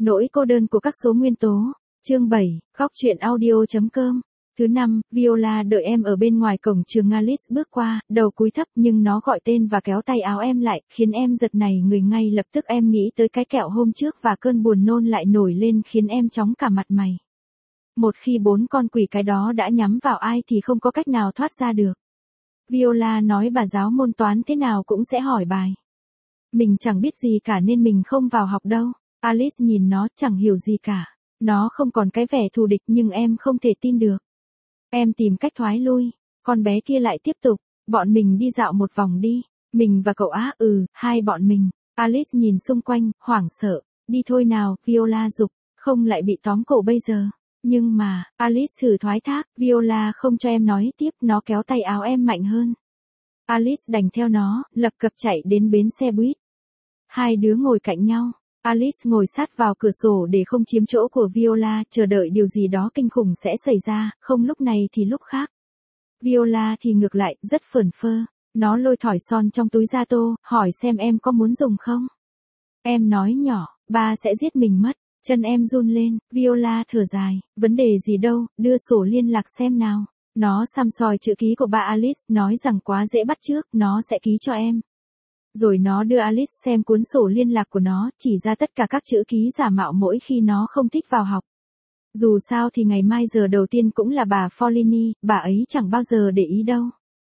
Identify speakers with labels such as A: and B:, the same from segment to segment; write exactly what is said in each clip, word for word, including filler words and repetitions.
A: Nỗi cô đơn của các số nguyên tố. Chương bảy, góc truyện audio.com. Thứ năm, Viola đợi em ở bên ngoài cổng trường Alice bước qua, đầu cúi thấp nhưng nó gọi tên và kéo tay áo em lại, khiến em giật nảy người ngay lập tức. Em nghĩ tới cái kẹo hôm trước và cơn buồn nôn lại nổi lên khiến em chóng cả mặt mày. Một khi bốn con quỷ cái đó đã nhắm vào ai thì không có cách nào thoát ra được. Viola nói bà giáo môn toán thế nào cũng sẽ hỏi bài. Mình chẳng biết gì cả nên mình không vào học đâu. Alice nhìn nó, chẳng hiểu gì cả. Nó không còn cái vẻ thù địch nhưng em không thể tin được. Em tìm cách thoái lui. Con bé kia lại tiếp tục. Bọn mình đi dạo một vòng đi. Mình và cậu á, ừ, hai bọn mình. Alice nhìn xung quanh, hoảng sợ. Đi thôi nào, Viola giục. Không lại bị tóm cổ bây giờ. Nhưng mà, Alice thử thoái thác. Viola không cho em nói tiếp, nó kéo tay áo em mạnh hơn. Alice đành theo nó, lập cập chạy đến bến xe buýt. Hai đứa ngồi cạnh nhau. Alice ngồi sát vào cửa sổ để không chiếm chỗ của Viola, chờ đợi điều gì đó kinh khủng sẽ xảy ra, không lúc này thì lúc khác. Viola thì ngược lại, rất phởn phơ. Nó lôi thỏi son trong túi ra tô, hỏi xem em có muốn dùng không? Em nói nhỏ, ba sẽ giết mình mất. Chân em run lên, Viola thở dài, vấn đề gì đâu, đưa sổ liên lạc xem nào. Nó xăm soi chữ ký của ba Alice, nói rằng quá dễ bắt chước, nó sẽ ký cho em. Rồi nó đưa Alice xem cuốn sổ liên lạc của nó, chỉ ra tất cả các chữ ký giả mạo mỗi khi nó không thích vào học. Dù sao thì ngày mai giờ đầu tiên cũng là bà Follini, bà ấy chẳng bao giờ để ý đâu.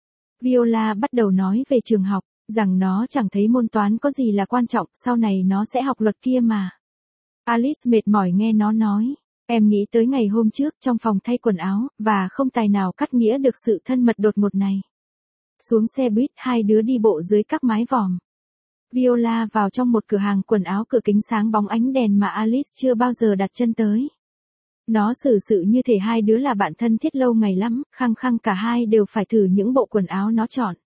A: Viola bắt đầu nói về trường học, rằng nó chẳng thấy môn toán có gì là quan trọng, sau này nó sẽ học luật kia mà. Alice mệt mỏi nghe nó nói. Em nghĩ tới ngày hôm trước trong phòng thay quần áo, và không tài nào cắt nghĩa được sự thân mật đột ngột này. Xuống xe buýt, hai đứa đi bộ dưới các mái vòm. Viola vào trong một cửa hàng quần áo, cửa kính sáng bóng ánh đèn mà Alice chưa bao giờ đặt chân tới. Nó xử sự như thể hai đứa là bạn thân thiết lâu ngày lắm, khăng khăng cả hai đều phải thử những bộ quần áo nó chọn.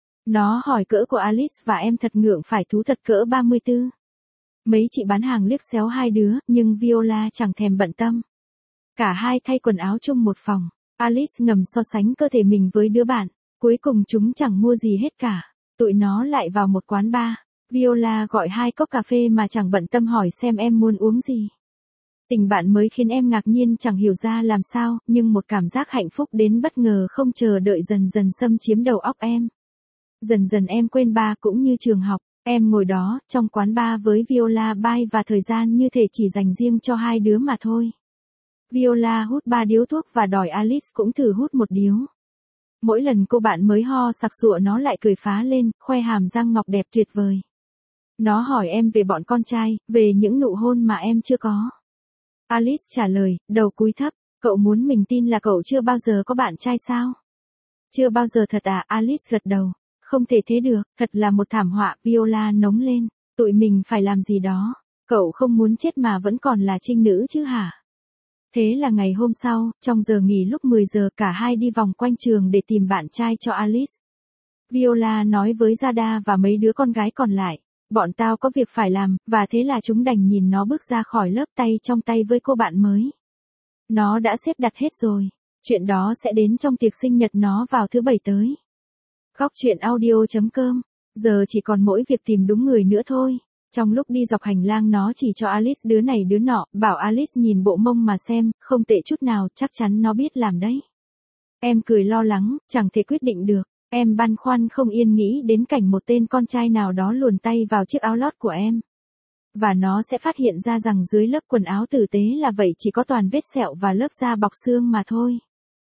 A: Nó hỏi cỡ của Alice và em thật ngượng phải thú thật cỡ ba mươi tư. Mấy chị bán hàng liếc xéo hai đứa, nhưng Viola chẳng thèm bận tâm. Cả hai thay quần áo chung một phòng. Alice ngầm so sánh cơ thể mình với đứa bạn. Cuối cùng chúng chẳng mua gì hết cả. Tụi nó lại vào một quán bar. Viola gọi hai cốc cà phê mà chẳng bận tâm hỏi xem em muốn uống gì. Tình bạn mới khiến em ngạc nhiên chẳng hiểu ra làm sao, nhưng một cảm giác hạnh phúc đến bất ngờ không chờ đợi dần dần xâm chiếm đầu óc em. Dần dần em quên ba cũng như trường học. Em ngồi đó, trong quán bar với Viola bay và thời gian như thể chỉ dành riêng cho hai đứa mà thôi. Viola hút ba điếu thuốc và đòi Alice cũng thử hút một điếu. Mỗi lần cô bạn mới ho sặc sụa nó lại cười phá lên, khoe hàm răng ngọc đẹp tuyệt vời. Nó hỏi em về bọn con trai, về những nụ hôn mà em chưa có. Alice trả lời, đầu cúi thấp, cậu muốn mình tin là cậu chưa bao giờ có bạn trai sao? Chưa bao giờ thật à? Alice gật đầu. Không thể thế được, thật là một thảm họa. Viola nóng lên, tụi mình phải làm gì đó. Cậu không muốn chết mà vẫn còn là trinh nữ chứ hả? Thế là ngày hôm sau, trong giờ nghỉ lúc mười giờ cả hai đi vòng quanh trường để tìm bạn trai cho Alice. Viola nói với Zada và mấy đứa con gái còn lại, bọn tao có việc phải làm, và thế là chúng đành nhìn nó bước ra khỏi lớp tay trong tay với cô bạn mới. Nó đã xếp đặt hết rồi. Chuyện đó sẽ đến trong tiệc sinh nhật nó vào thứ bảy tới. Góc truyện audio.com. Giờ chỉ còn mỗi việc tìm đúng người nữa thôi. Trong lúc đi dọc hành lang nó chỉ cho Alice đứa này đứa nọ, bảo Alice nhìn bộ mông mà xem, không tệ chút nào, chắc chắn nó biết làm đấy. Em cười lo lắng, chẳng thể quyết định được. Em băn khoăn không yên nghĩ đến cảnh một tên con trai nào đó luồn tay vào chiếc áo lót của em. Và nó sẽ phát hiện ra rằng dưới lớp quần áo tử tế là vậy chỉ có toàn vết sẹo và lớp da bọc xương mà thôi.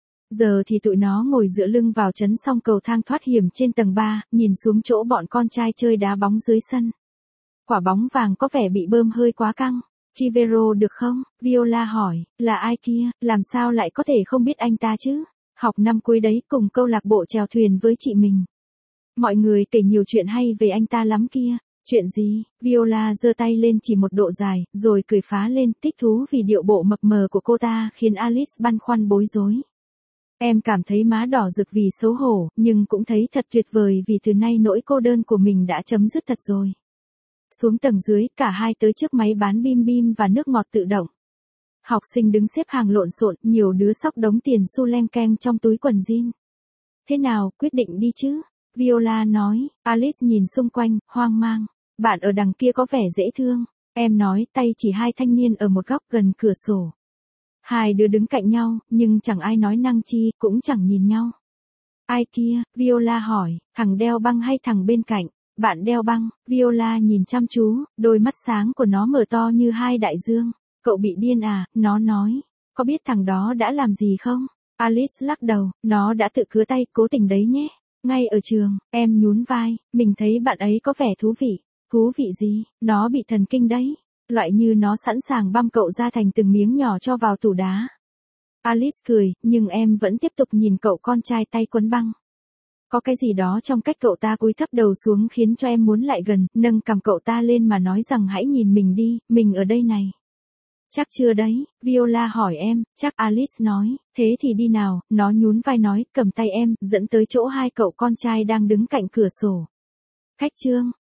A: Giờ thì tụi nó ngồi dựa lưng vào chắn song cầu thang thoát hiểm trên tầng ba, nhìn xuống chỗ bọn con trai chơi đá bóng dưới sân. Quả bóng vàng có vẻ bị bơm hơi quá căng. Chivero được không? Viola hỏi, là ai kia, làm sao lại có thể không biết anh ta chứ? Học năm cuối đấy, cùng câu lạc bộ chèo thuyền với chị mình. Mọi người kể nhiều chuyện hay về anh ta lắm kia. Chuyện gì? Viola giơ tay lên chỉ một độ dài, rồi cười phá lên, thích thú vì điệu bộ mập mờ của cô ta khiến Alice băn khoăn bối rối. Em cảm thấy má đỏ rực vì xấu hổ, nhưng cũng thấy thật tuyệt vời vì từ nay nỗi cô đơn của mình đã chấm dứt thật rồi. Xuống tầng dưới, cả hai tới trước máy bán bim bim và nước ngọt tự động. Học sinh đứng xếp hàng lộn xộn, nhiều đứa xóc đống tiền xu leng keng trong túi quần jean. Thế nào, quyết định đi chứ? Viola nói. Alice nhìn xung quanh, hoang mang. Bạn ở đằng kia có vẻ dễ thương. Em nói, tay chỉ hai thanh niên ở một góc gần cửa sổ. Hai đứa đứng cạnh nhau, nhưng chẳng ai nói năng chi, cũng chẳng nhìn nhau. Ai kia, Viola hỏi, thằng đeo băng hay thằng bên cạnh? Bạn đeo băng. Viola nhìn chăm chú, đôi mắt sáng của nó mở to như hai đại dương. Cậu bị điên à, nó nói. Có biết thằng đó đã làm gì không? Alice lắc đầu, nó đã tự cứa tay, cố tình đấy nhé. Ngay ở trường, em nhún vai, mình thấy bạn ấy có vẻ thú vị. Thú vị gì, nó bị thần kinh đấy. Loại như nó sẵn sàng băm cậu ra thành từng miếng nhỏ cho vào tủ đá. Alice cười, nhưng em vẫn tiếp tục nhìn cậu con trai tay quấn băng. Có cái gì đó trong cách cậu ta cúi thấp đầu xuống khiến cho em muốn lại gần, nâng cằm cậu ta lên mà nói rằng hãy nhìn mình đi, mình ở đây này. Chắc chưa đấy, Viola hỏi em, chắc Alice nói, thế thì đi nào, nó nhún vai nói, cầm tay em, dẫn tới chỗ hai cậu con trai đang đứng cạnh cửa sổ. Khách trương,